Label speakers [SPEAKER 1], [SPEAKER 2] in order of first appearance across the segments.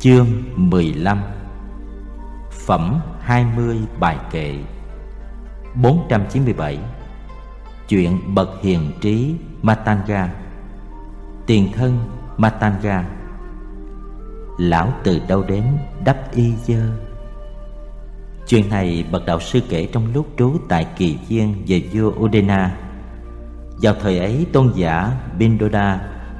[SPEAKER 1] Chương 15. Phẩm 20 bài kệ. 497. Chuyện bậc hiền trí Matanga. Tiền thân Matanga. Lão từ đâu đến đắp y dơ. Chuyện này bậc đạo sư kể trong lúc trú tại Kỳ Viên về vua Udena. Vào thời ấy, tôn giả Bindoda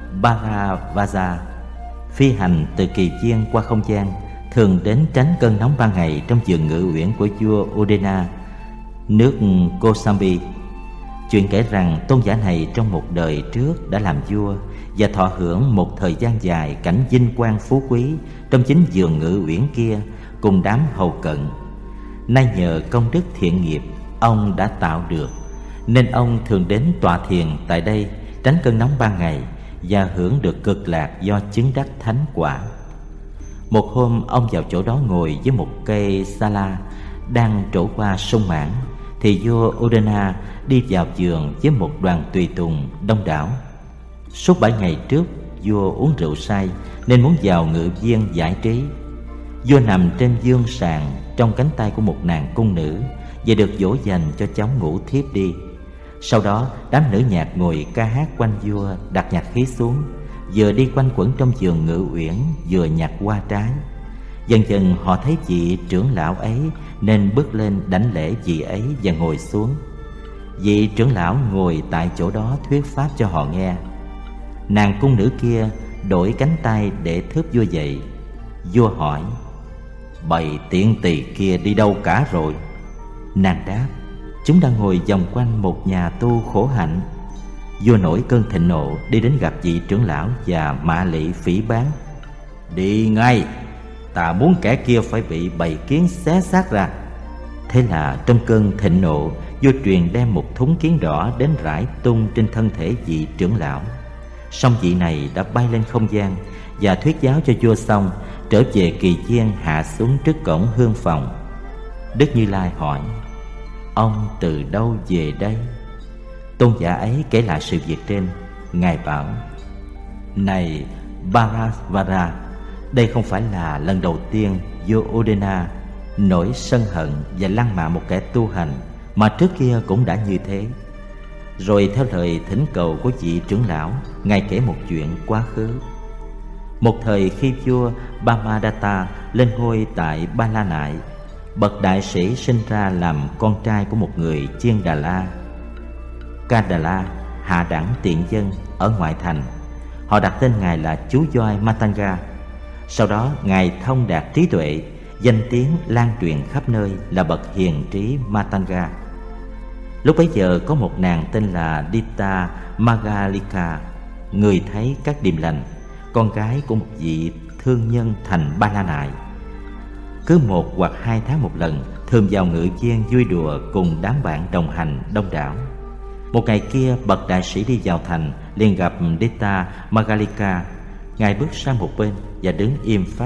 [SPEAKER 1] Bharavaja phi hành từ Kỳ Viên qua không gian, thường đến tránh cơn nóng ban ngày trong vườn ngự uyển của vua Udena, nước Kosambi. Chuyện kể rằng tôn giả này trong một đời trước đã làm vua và thọ hưởng một thời gian dài cảnh vinh quang phú quý trong chính vườn ngự uyển kia cùng đám hầu cận. Nay nhờ công đức thiện nghiệp ông đã tạo được, nên ông thường đến tọa thiền tại đây tránh cơn nóng ban ngày và hưởng được cực lạc do chứng đắc thánh quả. Một hôm ông vào chỗ đó ngồi với một cây sala đang trổ qua sông Mãn, thì vua Udena đi vào vườn với một đoàn tùy tùng đông đảo. Suốt 7 ngày trước, vua uống rượu say nên muốn vào ngự viên giải trí. Vua nằm trên giường sàn trong cánh tay của một nàng cung nữ và được dỗ dành cho cháu ngủ thiếp đi. Sau đó đám nữ nhạc ngồi ca hát quanh vua, đặt nhạc khí xuống, vừa đi quanh quẩn trong vườn ngự uyển vừa nhặt hoa trái. Dần dần họ thấy vị trưởng lão ấy nên bước lên đảnh lễ vị ấy và ngồi xuống. Vị trưởng lão ngồi tại chỗ đó thuyết pháp cho họ nghe. Nàng cung nữ kia đổi cánh tay để thướp vua dậy. Vua hỏi: "Bầy tiện tỳ kia đi đâu cả rồi?" Nàng đáp: "Chúng đang ngồi vòng quanh một nhà tu khổ hạnh." Vua nổi cơn thịnh nộ, đi đến gặp vị trưởng lão và mạ lị phỉ báng: "Đi ngay, ta muốn kẻ kia phải bị bầy kiến xé xác ra." Thế là trong cơn thịnh nộ, vua truyền đem một thúng kiến đỏ đến rải tung trên thân thể vị trưởng lão. Song vị này đã bay lên không gian và thuyết giáo cho vua xong, trở về Kỳ Viên hạ xuống trước cổng hương phòng. Đức Như Lai hỏi: "Ông từ đâu về đây?" Tôn giả ấy kể lại sự việc trên. Ngài bảo: "Này Bharavara, đây không phải là lần đầu tiên vua Udena nổi sân hận và lăng mạ một kẻ tu hành, mà trước kia cũng đã như thế." Rồi theo lời thỉnh cầu của vị trưởng lão, Ngài kể một chuyện quá khứ. Một thời khi vua Brahmadatta lên ngôi tại Ba La Nại, bậc đại sĩ sinh ra làm con trai của một người chiên Đà La, Kadala, hạ đẳng tiện dân ở ngoại thành. Họ đặt tên Ngài là chú voi Matanga. Sau đó Ngài thông đạt trí tuệ, danh tiếng lan truyền khắp nơi là bậc hiền trí Matanga. Lúc bấy giờ có một nàng tên là Dita Magalika, người thấy các điềm lành, con gái của một vị thương nhân thành Ba La Nại. Cứ 1 hoặc 2 tháng một lần, thường vào ngự viên vui đùa cùng đám bạn đồng hành đông đảo. Một ngày kia, bậc đại sĩ đi vào thành, liền gặp Dita Magalika. Ngài bước sang một bên và đứng im phắt.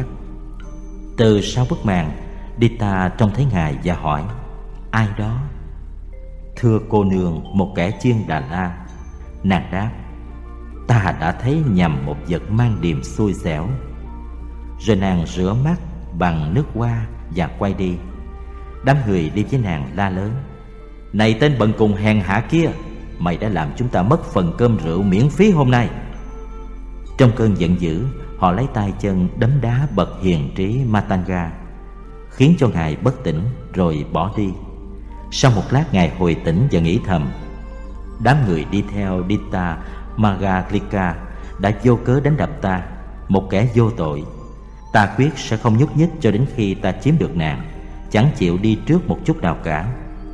[SPEAKER 1] Từ sau bức màn, Dita trông thấy Ngài và hỏi: "Ai đó?" "Thưa cô nương, một kẻ chiên Đà La." Nàng đáp: "Ta đã thấy nhầm một vật mang điềm xui xẻo." Rồi nàng rửa mắt bằng nước hoa và quay đi. Đám người đi với nàng la lớn: "Này tên bần cùng hèn hạ kia, mày đã làm chúng ta mất phần cơm rượu miễn phí hôm nay." Trong cơn giận dữ, họ lấy tay chân đấm đá bậc hiền trí Matanga, khiến cho Ngài bất tỉnh rồi bỏ đi. Sau một lát, Ngài hồi tỉnh và nghĩ thầm: "Đám người đi theo Dita Magalika đã vô cớ đánh đập ta, một kẻ vô tội. Ta quyết sẽ không nhúc nhích cho đến khi ta chiếm được nàng, chẳng chịu đi trước một chút nào cả."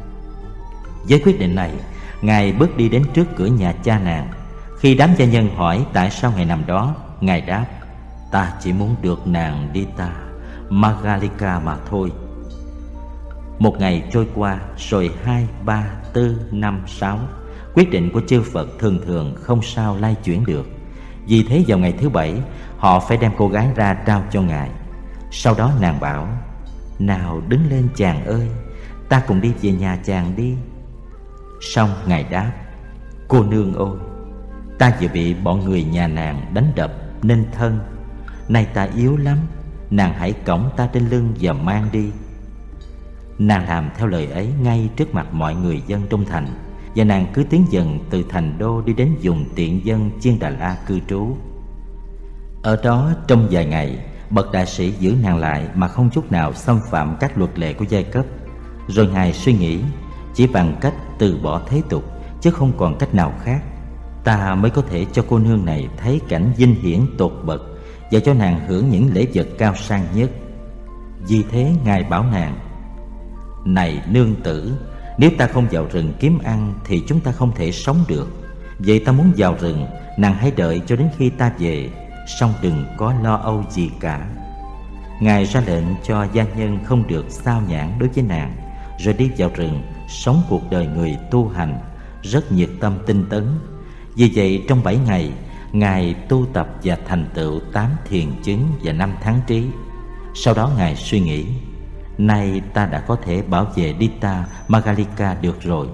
[SPEAKER 1] Với quyết định này, Ngài bước đi đến trước cửa nhà cha nàng. Khi đám gia nhân hỏi tại sao Ngài nằm đó, Ngài đáp: "Ta chỉ muốn được nàng Dita Magalika mà thôi." Một ngày trôi qua, rồi 2, 3, 4, 5, 6. Quyết định của chư Phật thường thường không sao lay chuyển được. Vì thế vào ngày thứ 7, họ phải đem cô gái ra trao cho Ngài. Sau đó nàng bảo: "Nào đứng lên chàng ơi, ta cùng đi về nhà chàng đi." Xong Ngài đáp: "Cô nương ơi, ta vừa bị bọn người nhà nàng đánh đập nên thân. Nay ta yếu lắm, nàng hãy cõng ta trên lưng và mang đi. Nàng làm theo lời ấy ngay trước mặt mọi người dân trong thành, và nàng cứ tiến dần từ thành đô đi đến vùng tiện dân Chiên Đà La cư trú. Ở đó trong vài ngày, bậc đại sĩ giữ nàng lại mà không chút nào xâm phạm các luật lệ của giai cấp. Rồi ngài suy nghĩ, chỉ bằng cách từ bỏ thế tục, chứ không còn cách nào khác, ta mới có thể cho cô nương này thấy cảnh vinh hiển tột bậc và cho nàng hưởng những lễ vật cao sang nhất. Vì thế ngài bảo nàng: này nương tử, nếu ta không vào rừng kiếm ăn thì chúng ta không thể sống được. Vậy ta muốn vào rừng, nàng hãy đợi cho đến khi ta về, song đừng có lo âu gì cả. Ngài ra lệnh cho gia nhân không được xao nhãng đối với nàng, rồi đi vào rừng sống cuộc đời người tu hành, rất nhiệt tâm tinh tấn. Vì vậy trong 7 ngày, ngài tu tập và thành tựu 8 thiền chứng và 5 thắng trí. Sau đó ngài suy nghĩ: nay ta đã có thể bảo vệ Dita Magalika được rồi.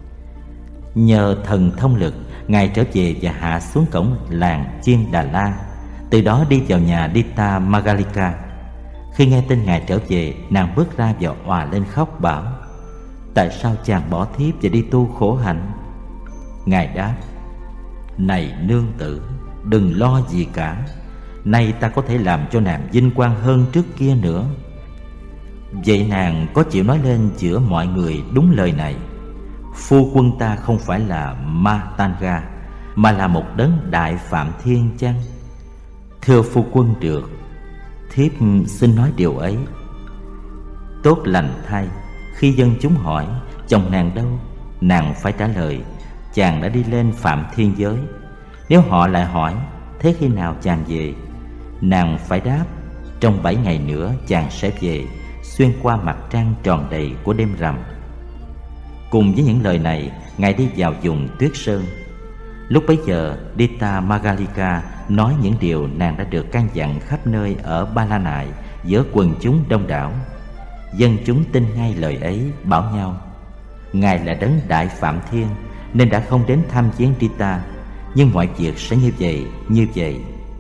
[SPEAKER 1] Nhờ thần thông lực, ngài trở về và hạ xuống cổng làng Chiên Đà La, từ đó đi vào nhà Dita Magalika. Khi nghe tin ngài trở về, nàng bước ra và òa lên khóc bảo: tại sao chàng bỏ thiếp và đi tu khổ hạnh? Ngài đáp: này nương tử, đừng lo gì cả. Nay ta có thể làm cho nàng vinh quang hơn trước kia nữa. Vậy nàng có chịu nói lên giữa mọi người đúng lời này: phu quân ta không phải là Matanga, mà là một đấng đại phạm thiên chăng? Thưa phu quân, được, thiếp xin nói điều ấy. Tốt lành thay, khi dân chúng hỏi chồng nàng đâu, nàng phải trả lời: chàng đã đi lên phạm thiên giới. Nếu họ lại hỏi: thế khi nào chàng về? Nàng phải đáp: trong 7 ngày nữa chàng sẽ về, xuyên qua mặt trăng tròn đầy của đêm rằm. Cùng với những lời này, ngài đi vào vùng tuyết sơn. Lúc bấy giờ, Dita Magalika nói những điều nàng đã được căn dặn khắp nơi ở Ba La Nại giữa quần chúng đông đảo. Dân chúng tin ngay lời ấy, bảo nhau: ngài là đấng đại phạm thiên nên đã không đến thăm viếng Dita, nhưng mọi việc sẽ như vậy, như vậy.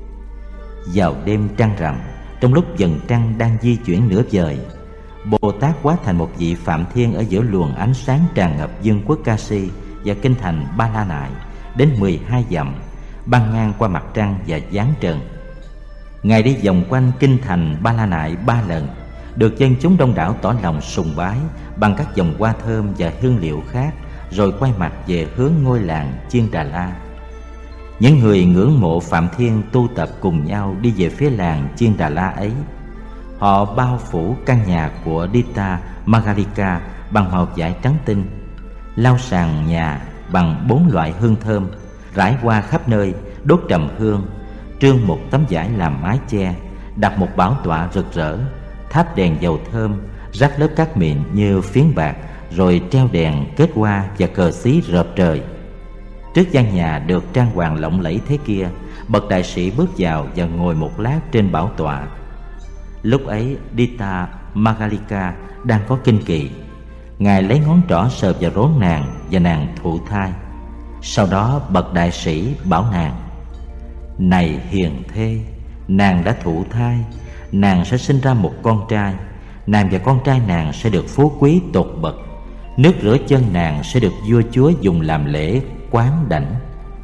[SPEAKER 1] Vào đêm trăng rằm, trong lúc dần trăng đang di chuyển nửa vời, Bồ Tát hóa thành một vị phạm thiên ở giữa luồng ánh sáng tràn ngập vương quốc Kasi và kinh thành Ba La Nại đến 12 dặm, băng ngang qua mặt trăng và giáng trần. Ngài đi vòng quanh kinh thành Ba La Nại 3 lần, được dân chúng đông đảo tỏ lòng sùng bái bằng các vòng hoa thơm và hương liệu khác, rồi quay mặt về hướng ngôi làng Chiên Đà La. Những người ngưỡng mộ Phạm Thiên tu tập cùng nhau đi về phía làng Chiên Đà La ấy. Họ bao phủ căn nhà của Dita Magalika bằng màu vải trắng tinh, lau sàn nhà bằng 4 loại hương thơm, rải qua khắp nơi, đốt trầm hương, trương một tấm vải làm mái che, đặt một bảo tọa rực rỡ, thắp đèn dầu thơm, rắc lớp cát mịn như phiến bạc, rồi treo đèn kết hoa và cờ xí rợp trời. Trước gian nhà được trang hoàng lộng lẫy thế kia, bậc đại sĩ bước vào và ngồi một lát trên bảo tọa. Lúc ấy Dita Magalika đang có kinh kỳ. Ngài lấy ngón trỏ sờ vào rốn nàng và nàng thụ thai. Sau đó bậc đại sĩ bảo nàng: này hiền thê, nàng đã thụ thai, nàng sẽ sinh ra một con trai. Nàng và con trai nàng sẽ được phú quý tột bậc. Nước rửa chân nàng sẽ được vua chúa dùng làm lễ quán đảnh.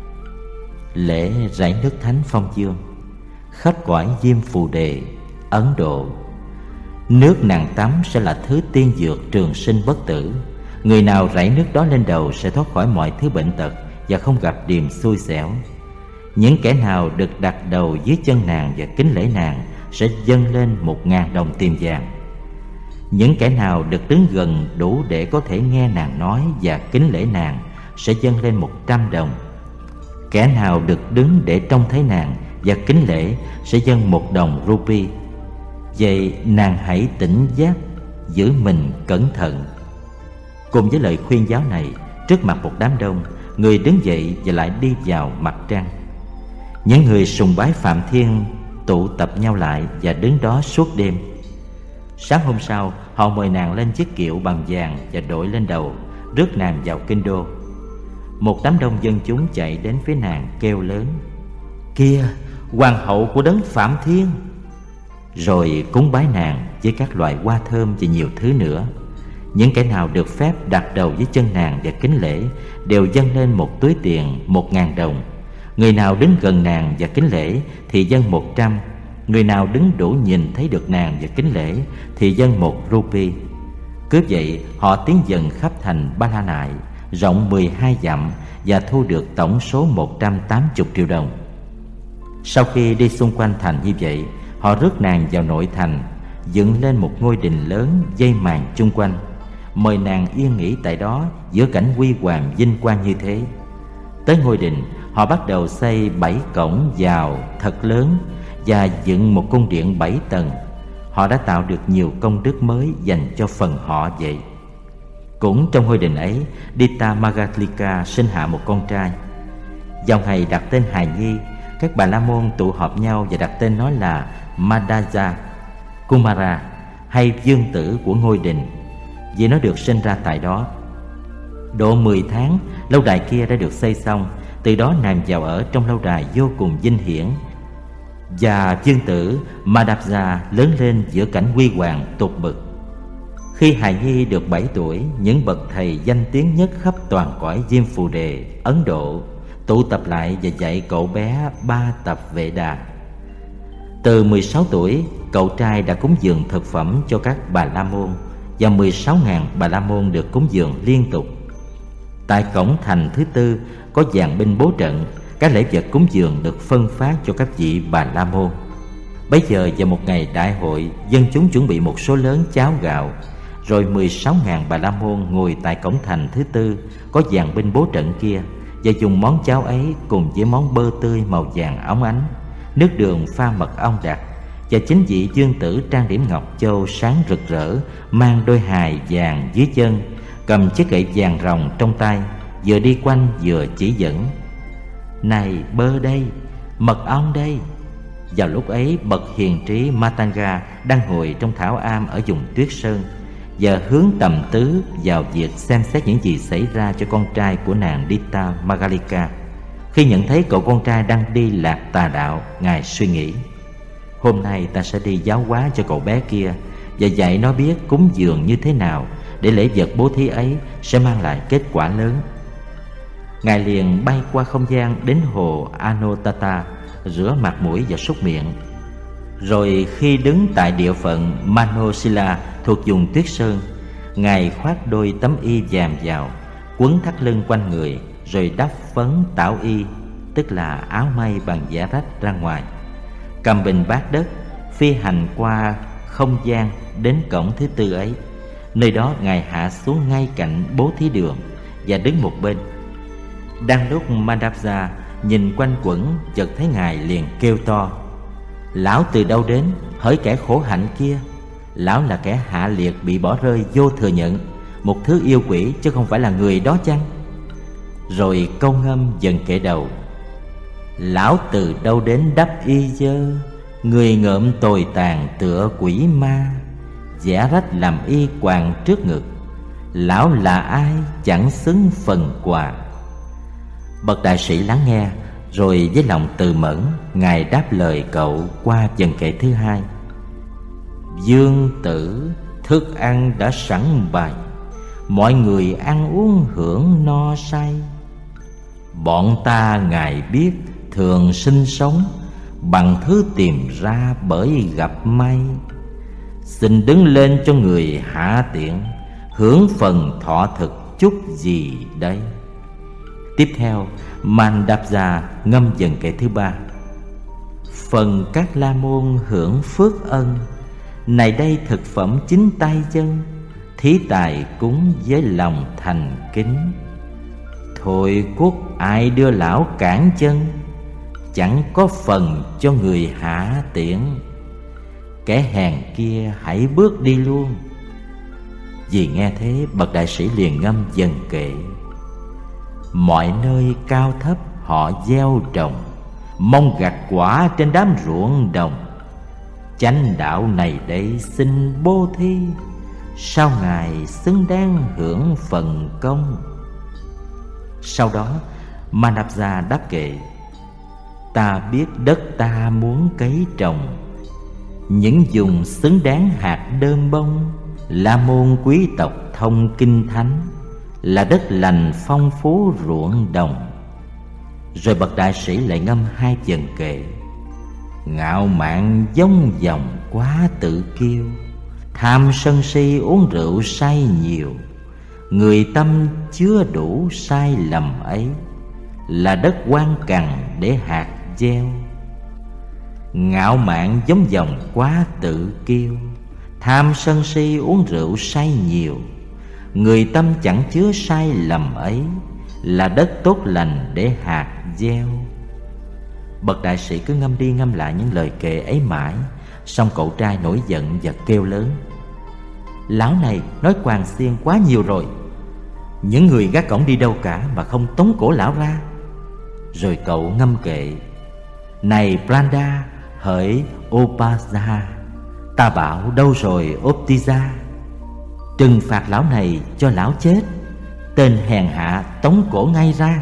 [SPEAKER 1] Lễ rải nước thánh phong dương khắp cõi Diêm Phù Đề, Ấn Độ. Nước nàng tắm sẽ là thứ tiên dược trường sinh bất tử. Người nào rải nước đó lên đầu sẽ thoát khỏi mọi thứ bệnh tật và không gặp điềm xui xẻo. Những kẻ nào được đặt đầu dưới chân nàng và kính lễ nàng sẽ dâng lên 1000 đồng tiền vàng. Những kẻ nào được đứng gần đủ để có thể nghe nàng nói và kính lễ nàng sẽ dâng lên 100 đồng. Kẻ nào được đứng để trông thấy nàng và kính lễ sẽ dâng 1 đồng rupee. Vậy nàng hãy tỉnh giác, giữ mình cẩn thận. Cùng với lời khuyên giáo này, trước mặt một đám đông, người đứng dậy và lại đi vào mặt trăng. Những người sùng bái Phạm Thiên tụ tập nhau lại và đứng đó suốt đêm. Sáng hôm sau, họ mời nàng lên chiếc kiệu bằng vàng và đội lên đầu, rước nàng vào kinh đô. Một đám đông dân chúng chạy đến phía nàng kêu lớn: kìa, hoàng hậu của đấng Phạm Thiên! rồi cúng bái nàng với các loại hoa thơm và nhiều thứ nữa. Những kẻ nào được phép đặt đầu với chân nàng và kính lễ đều dâng lên một túi tiền 1.000 đồng. Người nào đứng gần nàng và kính lễ thì dâng 100. Người nào đứng đủ nhìn thấy được nàng và kính lễ thì dâng 1 rupee. Cứ vậy họ tiến dần khắp thành Ba La Nại, rộng 12 dặm, và thu được tổng số 180 triệu đồng. Sau khi đi xung quanh thành như vậy, họ rước nàng vào nội thành, dựng lên một ngôi đình lớn dây màn chung quanh, mời nàng yên nghỉ tại đó giữa cảnh huy hoàng vinh quang như thế. Tới ngôi đình, họ bắt đầu xây 7 cổng vào thật lớn và dựng một cung điện 7 tầng. Họ đã tạo được nhiều công đức mới dành cho phần họ vậy. Cũng trong ngôi đình ấy, Dita Magalika sinh hạ một con trai. Vào ngày đặt tên hài nhi, các Bà La Môn tụ họp nhau và đặt tên nó là Madhya Kumara, hay vương tử của ngôi đình, vì nó được sinh ra tại đó. Độ 10 tháng, lâu đài kia đã được xây xong. Từ đó nàng vào ở trong lâu đài vô cùng vinh hiển, và vương tử Madhya lớn lên giữa cảnh huy hoàng tột bực. Khi hài nhi được 7 tuổi, những bậc thầy danh tiếng nhất khắp toàn cõi Diêm Phù Đề, Ấn Độ tụ tập lại và dạy cậu bé 3 tập Vệ Đà. Từ 16 tuổi, cậu trai đã cúng dường thực phẩm cho các Bà La Môn, và 16.000 Bà La Môn được cúng dường liên tục. Tại cổng thành thứ tư có dàn binh bố trận, các lễ vật cúng dường được phân phát cho các vị Bà La Môn. Bấy giờ vào một ngày đại hội, dân chúng chuẩn bị một số lớn cháo gạo, rồi 16.000 Bà La Môn ngồi tại cổng thành thứ tư có dàn binh bố trận kia, và dùng món cháo ấy cùng với món bơ tươi màu vàng óng ánh, nước đường pha mật ong đặc, và chính vị vương tử trang điểm ngọc châu sáng rực rỡ, mang đôi hài vàng dưới chân, cầm chiếc gậy vàng ròng trong tay, vừa đi quanh vừa chỉ dẫn: "Này, bơ đây, mật ong đây." Vào lúc ấy, bậc hiền trí Matanga đang ngồi trong thảo am ở vùng Tuyết Sơn, và hướng tầm tứ vào việc xem xét những gì xảy ra cho con trai của nàng Dita Magalika. Khi nhận thấy cậu con trai đang đi lạc tà đạo, ngài suy nghĩ: hôm nay ta sẽ đi giáo hóa cho cậu bé kia, và dạy nó biết cúng dường như thế nào để lễ vật bố thí ấy sẽ mang lại kết quả lớn. Ngài liền bay qua không gian đến hồ Anotata, rửa mặt mũi và súc miệng. Rồi khi đứng tại địa phận Manosila thuộc vùng Tuyết Sơn, ngài khoác đôi tấm y vàng vào, quấn thắt lưng quanh người, rồi đắp phấn tảo y, tức là áo may bằng vải rách ra ngoài, cầm bình bát đất, phi hành qua không gian đến cổng thứ tư ấy. Nơi đó ngài hạ xuống ngay cạnh bố thí đường và đứng một bên. Đang lúc Madhya nhìn quanh quẩn, chợt thấy ngài liền kêu to: "Lão từ đâu đến, hỡi kẻ khổ hạnh kia? Lão là kẻ hạ liệt bị bỏ rơi vô thừa nhận, một thứ yêu quỷ chứ không phải là người đó chăng?" Rồi câu ngâm dần kể đầu: "Lão từ đâu đến đắp y dơ, người ngợm tồi tàn tựa quỷ ma, vẽ rách làm y quàng trước ngực. Lão là ai chẳng xứng phần quà." Bậc đại sĩ lắng nghe, rồi với lòng từ mẫn, ngài đáp lời cậu qua dần kệ thứ hai: "Dương tử, thức ăn đã sẵn bày, mọi người ăn uống hưởng no say. Bọn ta ngài biết thường sinh sống bằng thứ tìm ra bởi gặp may. Xin đứng lên cho người hạ tiện, hưởng phần thọ thực chút gì đây?" Tiếp theo, Mandapja ngâm dần kệ thứ ba: "Phần các La Môn hưởng phước ân, này đây thực phẩm chính tay chân, thí tài cúng với lòng thành kính. Thôi quốc ai đưa lão cản chân, chẳng có phần cho người hạ tiện. Kẻ hèn kia hãy bước đi luôn." Vì nghe thế, bậc đại sĩ liền ngâm dần kệ: "Mọi nơi cao thấp họ gieo trồng, mong gặt quả trên đám ruộng đồng. Chánh đạo này đây xin bố thí, sao ngài xứng đáng hưởng phần công?" Sau đó Mandapja đáp kệ: "Ta biết đất ta muốn cấy trồng, những vùng xứng đáng hạt đơm bông, La Môn quý tộc thông kinh thánh, là đất lành phong phú ruộng đồng. Rồi bậc đại sĩ lại ngâm hai vần kệ: ngạo mạn dông dòng quá tự kiêu, tham sân si uống rượu say nhiều, người tâm chứa đủ sai lầm ấy, là đất quan cằn để hạt gieo. Ngạo mạn giống dòng quá tự kiêu, tham sân si uống rượu say nhiều, người tâm chẳng chứa sai lầm ấy, là đất tốt lành để hạt gieo. Bậc đại sĩ cứ ngâm đi ngâm lại những lời kệ ấy mãi. Xong cậu trai nổi giận và kêu lớn: lão này nói quàng xiên quá nhiều rồi. Những người gác cổng đi đâu cả mà không tống cổ lão ra. Rồi cậu ngâm kệ: này Pranda, hỡi Upasa, ta bảo đâu rồi Optisa, trừng phạt lão này cho lão chết, tên hèn hạ tống cổ ngay ra.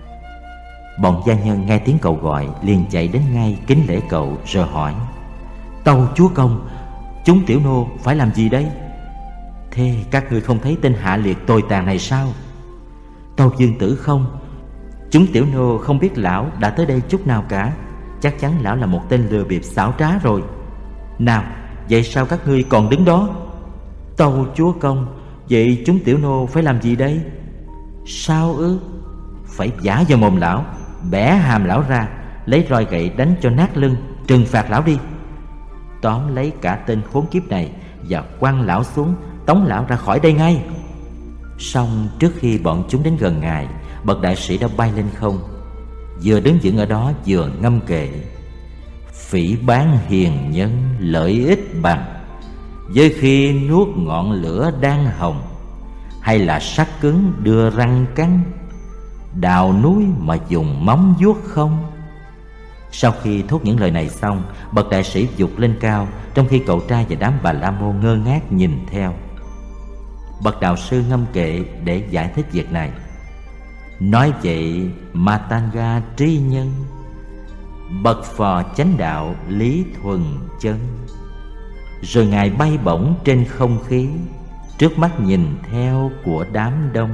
[SPEAKER 1] Bọn gia nhân nghe tiếng cậu gọi liền chạy đến ngay kính lễ cậu rồi hỏi: tâu chúa công, chúng tiểu nô phải làm gì đây? Thế các ngươi không thấy tên hạ liệt tồi tàn này sao? Tâu dương tử không, chúng tiểu nô không biết lão đã tới đây chút nào cả. Chắc chắn lão là một tên lừa bịp xảo trá rồi. Nào, vậy sao các ngươi còn đứng đó? Tâu chúa công, vậy chúng tiểu nô phải làm gì đây? Sao ư? Phải vả vào mồm lão, bẻ hàm lão ra, lấy roi gậy đánh cho nát lưng, trừng phạt lão đi. Tóm lấy cả tên khốn kiếp này và quăng lão xuống, tống lão ra khỏi đây ngay. Xong trước khi bọn chúng đến gần ngài, bậc đại sĩ đã bay lên không, vừa đứng vững ở đó vừa ngâm kệ: phỉ báng hiền nhân lợi ích bằng, với khi nuốt ngọn lửa đang hồng, hay là sắt cứng đưa răng cắn, đào núi mà dùng móng vuốt không. Sau khi thốt những lời này xong, bậc đại sĩ vụt lên cao, trong khi cậu trai và đám Bà La Môn ngơ ngác nhìn theo. Bậc đạo sư ngâm kệ để giải thích việc này: nói vậy Matanga trí nhân, bậc phò chánh đạo lý thuần chân. Rồi ngài bay bổng trên không khí, trước mắt nhìn theo của đám đông.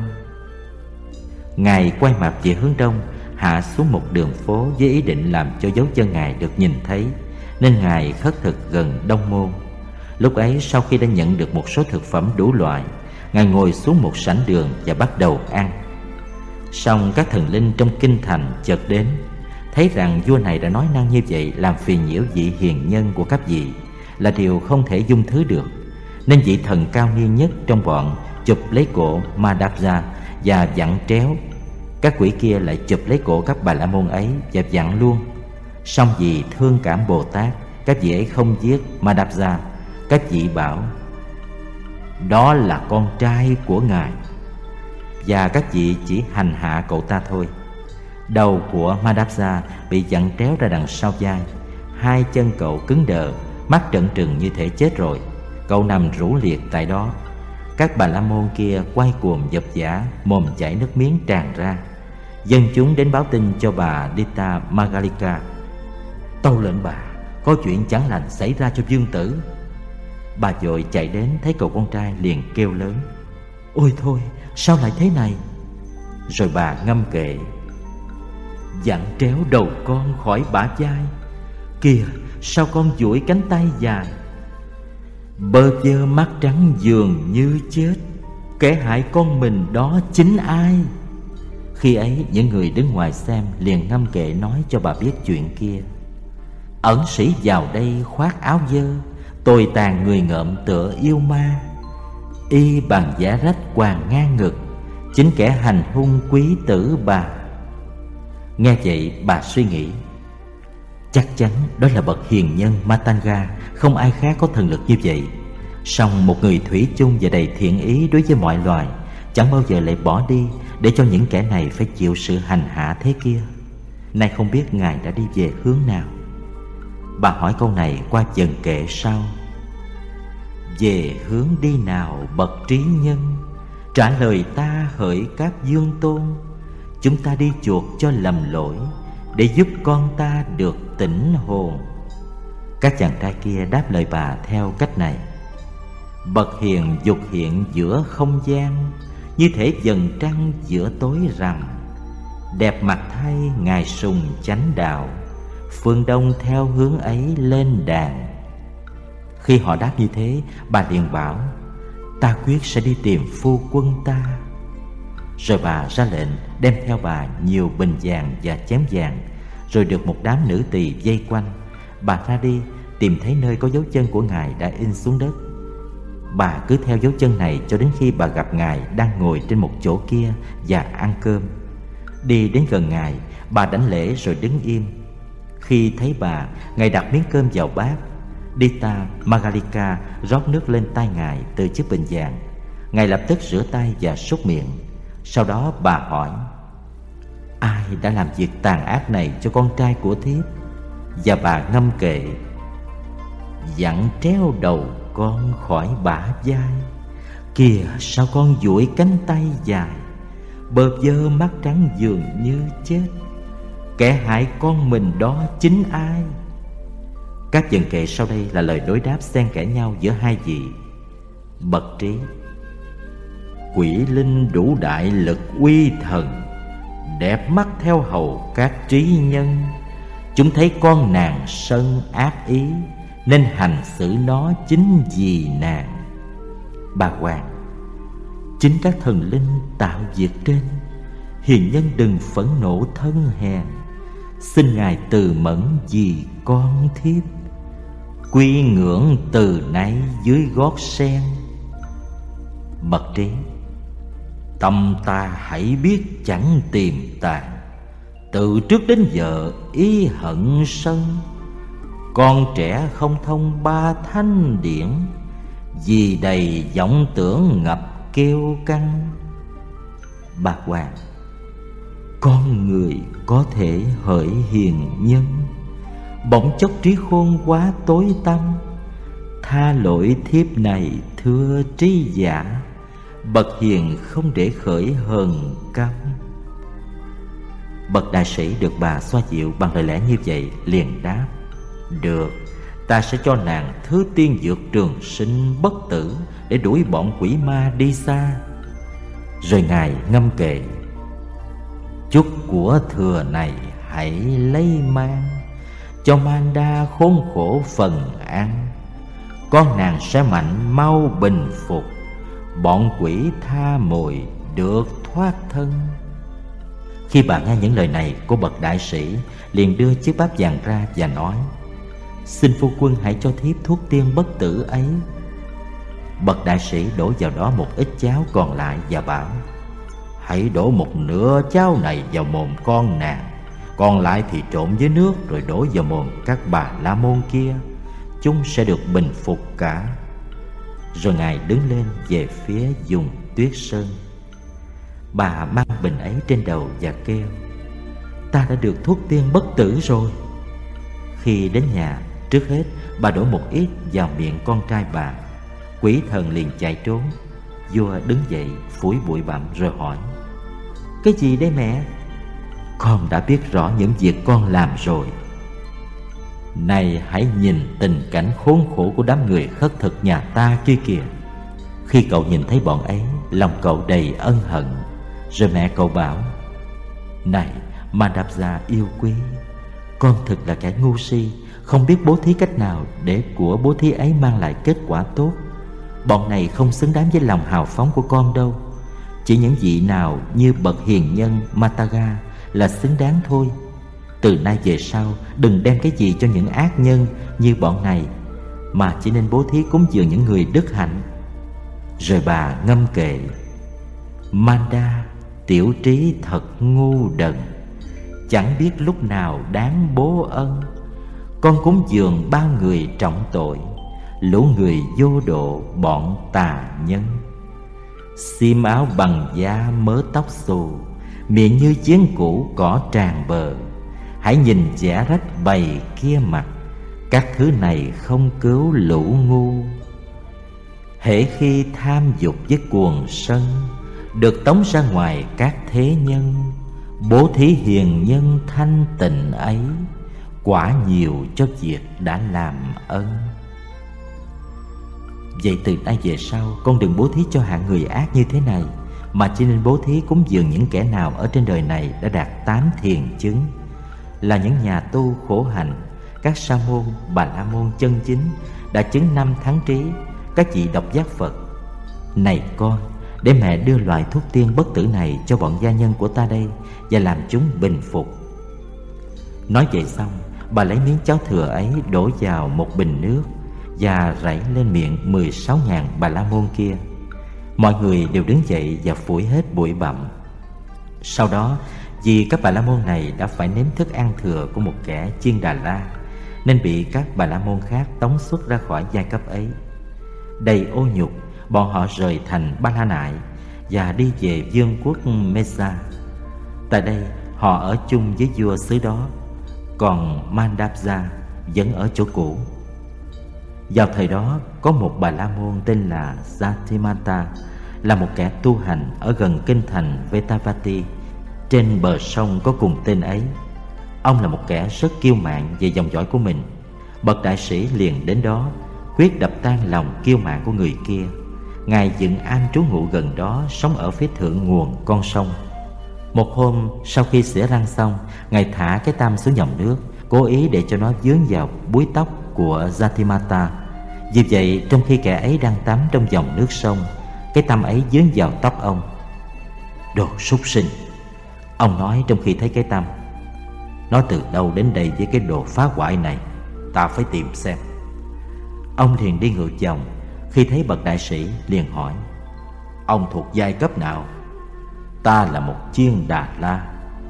[SPEAKER 1] Ngài quay mặt về hướng đông, hạ xuống một đường phố với ý định làm cho dấu chân ngài được nhìn thấy, nên ngài khất thực gần Đông Môn. Lúc ấy, sau khi đã nhận được một số thực phẩm đủ loại, ngài ngồi xuống một sảnh đường và bắt đầu ăn. Song các thần linh trong kinh thành chợt đến, thấy rằng vua này đã nói năng như vậy làm phiền nhiễu vị hiền nhân của các vị, là điều không thể dung thứ được, nên vị thần cao niên nhất trong bọn chụp lấy cổ Madhya và vặn tréo. Các quỷ kia lại chụp lấy cổ các Bà La Môn ấy và vặn luôn. Song vì thương cảm Bồ Tát, các vị ấy không giết Madhya. Các vị bảo: đó là con trai của ngài. Và các vị chỉ hành hạ cậu ta thôi. Đầu của Madhya bị vặn tréo ra đằng sau vai, hai chân cậu cứng đờ, mắt trợn trừng như thể chết rồi. Cậu nằm rũ liệt tại đó. Các Bà La Môn kia quay cuồng dập dã, mồm chảy nước miếng tràn ra. Dân chúng đến báo tin cho bà Dita Magalika: tâu lệnh bà, có chuyện chẳng lành xảy ra cho vương tử. Bà vội chạy đến, thấy cậu con trai liền kêu lớn: ôi thôi, sao lại thế này? Rồi bà ngâm kệ: vặn tréo đầu con khỏi bả vai, kìa sao con duỗi cánh tay dài, bơ vơ mắt trắng dường như chết, kẻ hại con mình đó chính ai? Khi ấy những người đứng ngoài xem liền ngâm kệ nói cho bà biết chuyện kia: ẩn sĩ vào đây khoác áo dơ, tồi tàn người ngợm tựa yêu ma, y bằng giả rách quàng ngang ngực, chính kẻ hành hung quý tử bà. Nghe vậy bà suy nghĩ: chắc chắn đó là bậc hiền nhân Matanga, không ai khác có thần lực như vậy. Song một người thủy chung và đầy thiện ý đối với mọi loài, chẳng bao giờ lại bỏ đi để cho những kẻ này phải chịu sự hành hạ thế kia. Nay không biết ngài đã đi về hướng nào. Bà hỏi câu này qua dần kệ sau: về hướng đi nào bậc trí nhân, trả lời ta hỡi các dương tôn. Chúng ta đi chuộc cho lầm lỗi, để giúp con ta được tỉnh hồn. Các chàng trai kia đáp lời bà theo cách này: bậc hiền dục hiện giữa không gian, như thể dần trăng giữa tối rằm. Đẹp mặt thay ngài sùng chánh đạo, phương đông theo hướng ấy lên đàn. Khi họ đáp như thế, bà liền bảo: ta quyết sẽ đi tìm phu quân ta. Rồi bà ra lệnh đem theo bà nhiều bình vàng và chén vàng. Rồi được một đám nữ tỳ vây quanh, bà ra đi tìm thấy nơi có dấu chân của ngài đã in xuống đất. Bà cứ theo dấu chân này cho đến khi bà gặp ngài đang ngồi trên một chỗ kia và ăn cơm. Đi đến gần ngài, bà đảnh lễ rồi đứng im. Khi thấy bà, ngài đặt miếng cơm vào bát. Dita Magalika rót nước lên tay ngài từ chiếc bình vàng. Ngài lập tức rửa tay và súc miệng. Sau đó bà hỏi: ai đã làm việc tàn ác này cho con trai của thiếp? Và bà ngâm kệ: dặn treo đầu con khỏi bả vai, kìa sao con duỗi cánh tay dài, bơ vơ mắt trắng dường như chết, kẻ hại con mình đó chính ai? Các vần kệ sau đây là lời đối đáp xen kẽ nhau giữa hai vị. Bậc trí: quỷ linh đủ đại lực uy thần, đẹp mắt theo hầu các trí nhân. Chúng thấy con nàng sân ác ý, nên hành xử nó chính vì nàng. Bà Hoàng: chính các thần linh tạo việc trên, hiền nhân đừng phẫn nộ thân hèn. Xin ngài từ mẫn vì con thiếp, quy ngưỡng từ nay dưới gót sen. Bậc trí: tâm ta hãy biết chẳng tìm tàn, từ trước đến giờ ý hận sân. Con trẻ không thông ba thanh điển, vì đầy vọng tưởng ngập kêu căng. Bà Hoàng: con người có thể hỡi hiền nhân, bỗng chốc trí khôn quá tối tăm. Tha lỗi thiếp này thưa trí giả, bậc hiền không để khởi hờn căm. Bậc đại sĩ được bà xoa dịu bằng lời lẽ như vậy liền đáp: được, ta sẽ cho nàng thứ tiên dược trường sinh bất tử để đuổi bọn quỷ ma đi xa. Rồi ngài ngâm kệ: chút của thừa này hãy lấy mang, cho Manda khốn khổ phần ăn. Con nàng sẽ mạnh mau bình phục, bọn quỷ tha mồi được thoát thân. Khi bà nghe những lời này của bậc đại sĩ, liền đưa chiếc bát vàng ra và nói: xin phu quân hãy cho thiếp thuốc tiên bất tử ấy. Bậc đại sĩ đổ vào đó một ít cháo còn lại và bảo: hãy đổ một nửa cháo này vào mồm con nàng, còn lại thì trộn với nước rồi đổ vào mồm các bà la môn kia, chúng sẽ được bình phục cả. Rồi ngài đứng lên về phía vùng Tuyết Sơn. Bà mang bình ấy trên đầu và kêu: ta đã được thuốc tiên bất tử rồi. Khi đến nhà, trước hết bà đổ một ít vào miệng con trai bà. Quỷ thần liền chạy trốn. Vua đứng dậy phủi bụi bặm rồi hỏi: cái gì đấy mẹ? Con đã biết rõ những việc con làm rồi. Này hãy nhìn tình cảnh khốn khổ của đám người khất thực nhà ta kia kìa. Khi cậu nhìn thấy bọn ấy, lòng cậu đầy ân hận. Rồi mẹ cậu bảo: này Mandapza yêu quý, con thực là kẻ ngu si, không biết bố thí cách nào để của bố thí ấy mang lại kết quả tốt. Bọn này không xứng đáng với lòng hào phóng của con đâu. Chỉ những vị nào như bậc hiền nhân Mataga là xứng đáng thôi. Từ nay về sau đừng đem cái gì cho những ác nhân như bọn này, mà chỉ nên bố thí cúng dường những người đức hạnh. Rồi bà ngâm kệ: Manda, tiểu trí thật ngu đần, chẳng biết lúc nào đáng bố ân. Con cúng dường bao người trọng tội, lũ người vô độ bọn tà nhân. Xiêm áo bằng da mớ tóc xù, miệng như chén cũ cỏ tràn bờ. Hãy nhìn giả rách bầy kia mặt, các thứ này không cứu lũ ngu. Hễ khi tham dục với cuồng sân, được tống ra ngoài các thế nhân. Bố thí hiền nhân thanh tịnh ấy, quả nhiều cho việc đã làm ân. Vậy từ nay về sau con đừng bố thí cho hạng người ác như thế này, mà chỉ nên bố thí cúng dường những kẻ nào ở trên đời này đã đạt 8 thiền chứng, là những nhà tu khổ hạnh, các sa môn, bà la môn chân chính đã chứng 5 thắng trí, các vị độc giác Phật. Này con, để mẹ đưa loại thuốc tiên bất tử này cho bọn gia nhân của ta đây, và làm chúng bình phục. Nói vậy xong, bà lấy miếng cháo thừa ấy đổ vào một bình nước và rảy lên miệng 16.000 bà la môn kia. Mọi người đều đứng dậy và phủi hết bụi bặm. Sau đó, vì các bà la môn này đã phải nếm thức ăn thừa của một kẻ Chiên Đà La, nên bị các bà la môn khác tống xuất ra khỏi giai cấp ấy. Đầy ô nhục, bọn họ rời thành Ba La Nại và đi về vương quốc Mesa. Tại đây họ ở chung với vua xứ đó, còn Mandapja vẫn ở chỗ cũ. Vào thời đó, có một bà la môn tên là Satimata, là một kẻ tu hành ở gần kinh thành Vetavati, trên bờ sông có cùng tên ấy. Ông là một kẻ rất kiêu mạn về dòng dõi của mình. Bậc đại sĩ liền đến đó, quyết đập tan lòng kiêu mạn của người kia. Ngài dựng am trú ngụ gần đó, sống ở phía thượng nguồn con sông. Một hôm, sau khi xỉa răng xong, Ngài thả cái tam xuống dòng nước, cố ý để cho nó vướng vào búi tóc của Satimata. Vì vậy, trong khi kẻ ấy đang tắm trong dòng nước sông, cái tăm ấy vướng vào tóc ông. Đồ súc sinh, ông nói trong khi thấy cái tăm. Nó từ đâu đến đây với cái đồ phá hoại này? Ta phải tìm xem. Ông liền đi ngược dòng. Khi thấy bậc đại sĩ liền hỏi: Ông thuộc giai cấp nào? Ta là một Chiên Đà La.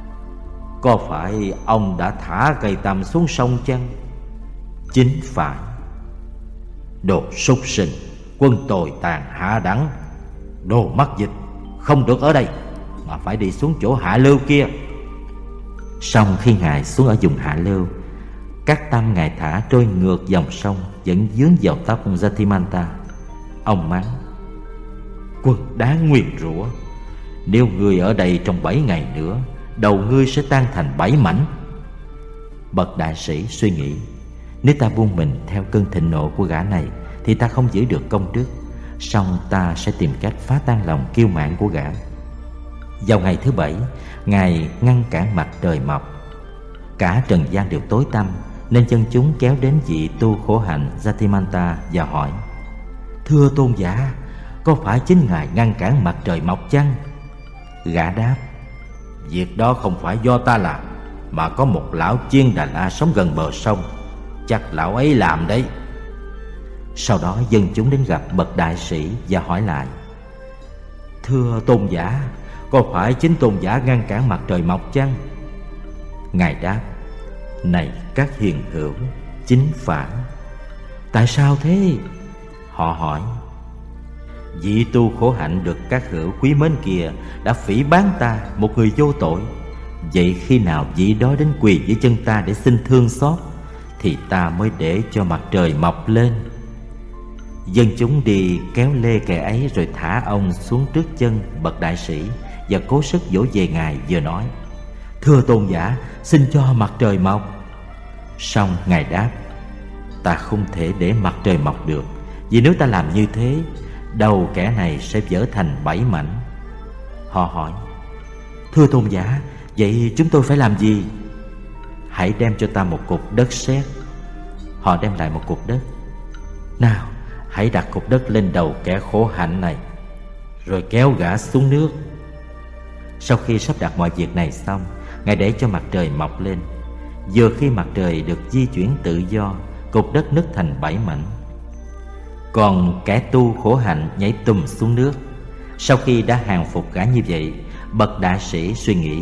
[SPEAKER 1] Có phải ông đã thả cây tăm xuống sông chăng? Chính phải. Đồ súc sinh, quân tồi tàn hạ đẳng, đồ mắc dịch, không được ở đây mà phải đi xuống chỗ hạ lưu kia. Xong khi Ngài xuống ở vùng hạ lưu, các tăm Ngài thả trôi ngược dòng sông, vẫn vướng vào tóc Satimata. Ông mắng: Quân đáng nguyền rủa, nếu ngươi ở đây trong 7 ngày nữa, đầu ngươi sẽ tan thành 7 mảnh. Bậc đại sĩ suy nghĩ: nếu ta buông mình theo cơn thịnh nộ của gã này thì ta không giữ được công đức, song ta sẽ tìm cách phá tan lòng kiêu mạn của gã. Vào ngày thứ 7, Ngài ngăn cản mặt trời mọc. Cả trần gian đều tối tăm, nên dân chúng kéo đến vị tu khổ hạnh Satimanta và hỏi: Thưa tôn giả, có phải chính Ngài ngăn cản mặt trời mọc chăng? Gã đáp: Việc đó không phải do ta làm, mà có một lão Chiên Đà La sống gần bờ sông, chắc lão ấy làm đấy. Sau đó dân chúng đến gặp bậc đại sĩ và hỏi lại: Thưa tôn giả, có phải chính tôn giả ngăn cản mặt trời mọc chăng? Ngài đáp: Này các hiền hữu, chính phải. Tại sao thế? Họ hỏi. Vị tu khổ hạnh được các hữu quý mến kia đã phỉ báng ta, một người vô tội. Vậy khi nào vị đó đến quỳ dưới chân ta để xin thương xót, thì ta mới để cho mặt trời mọc lên. Dân chúng đi kéo lê kẻ ấy, rồi thả ông xuống trước chân bậc đại sĩ và cố sức dỗ về Ngài, vừa nói: Thưa tôn giả, xin cho mặt trời mọc. Xong Ngài đáp: Ta không thể để mặt trời mọc được, vì nếu ta làm như thế, đầu kẻ này sẽ vỡ thành 7 mảnh. Họ hỏi: Thưa tôn giả, vậy chúng tôi phải làm gì? Hãy đem cho ta một cục đất sét. Họ đem lại một cục đất. Nào, hãy đặt cục đất lên đầu kẻ khổ hạnh này, rồi kéo gã xuống nước. Sau khi sắp đặt mọi việc này xong, Ngài để cho mặt trời mọc lên. Vừa khi mặt trời được di chuyển tự do, cục đất nứt thành 7 mảnh. Còn kẻ tu khổ hạnh nhảy tùm xuống nước. Sau khi đã hàng phục gã như vậy, bậc đại sĩ suy nghĩ: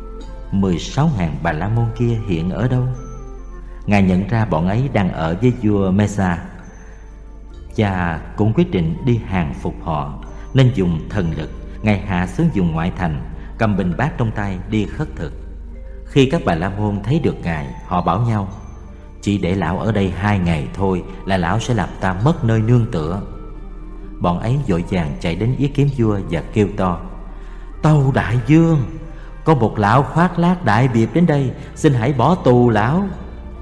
[SPEAKER 1] 16.000 bà la môn kia hiện ở đâu? Ngài nhận ra bọn ấy đang ở với vua Mesa, và cũng quyết định đi hàng phục họ, nên dùng thần lực. Ngài hạ xuống vùng ngoại thành, cầm bình bát trong tay đi khất thực. Khi các bà la môn thấy được Ngài, họ bảo nhau: Chỉ để lão ở đây 2 ngày thôi là lão sẽ làm ta mất nơi nương tựa. Bọn ấy vội vàng chạy đến yết kiến vua và kêu to: Tâu đại vương, có một lão khoác lác đại biệt đến đây, xin hãy bỏ tù lão.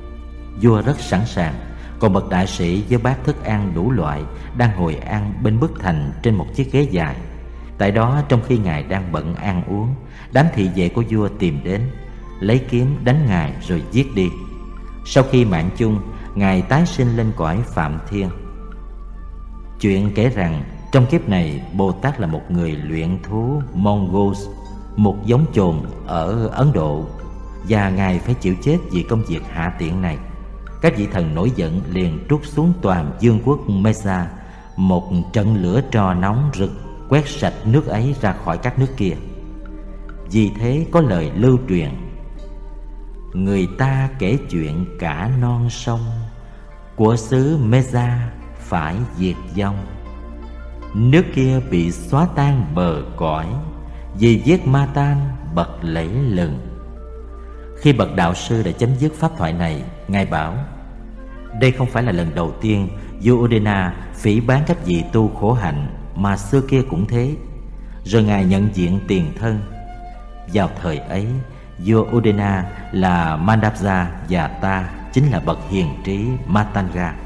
[SPEAKER 1] vua rất sẵn sàng. Còn bậc đại sĩ với bát thức ăn đủ loại đang ngồi ăn bên bức thành trên một chiếc ghế dài. Tại đó, trong khi ngài đang bận ăn uống, đám thị vệ của vua tìm đến, lấy kiếm đánh ngài rồi giết đi. Sau khi mạng chung, ngài tái sinh lên cõi Phạm Thiên. Chuyện kể rằng trong kiếp này, Bồ Tát là một người luyện thú Mongoose, một giống chồn ở Ấn Độ, và ngài phải chịu chết vì công việc hạ tiện này. Các vị thần nổi giận liền trút xuống toàn vương quốc Mesa một trận lửa tro nóng rực, quét sạch nước ấy ra khỏi các nước kia. Vì thế có lời lưu truyền: người ta kể chuyện cả non sông, của xứ Mesa phải diệt vong. Nước kia bị xóa tan bờ cõi, vì giết Ma Tan bậc lẫy lừng. Khi bậc đạo sư đã chấm dứt pháp thoại này, ngài bảo: đây không phải là lần đầu tiên vua Udena phỉ báng các vị tu khổ hạnh, mà xưa kia cũng thế. Rồi ngài nhận diện tiền thân. Vào thời ấy, vua Udena là Mandapja và ta chính là bậc hiền trí Matanga.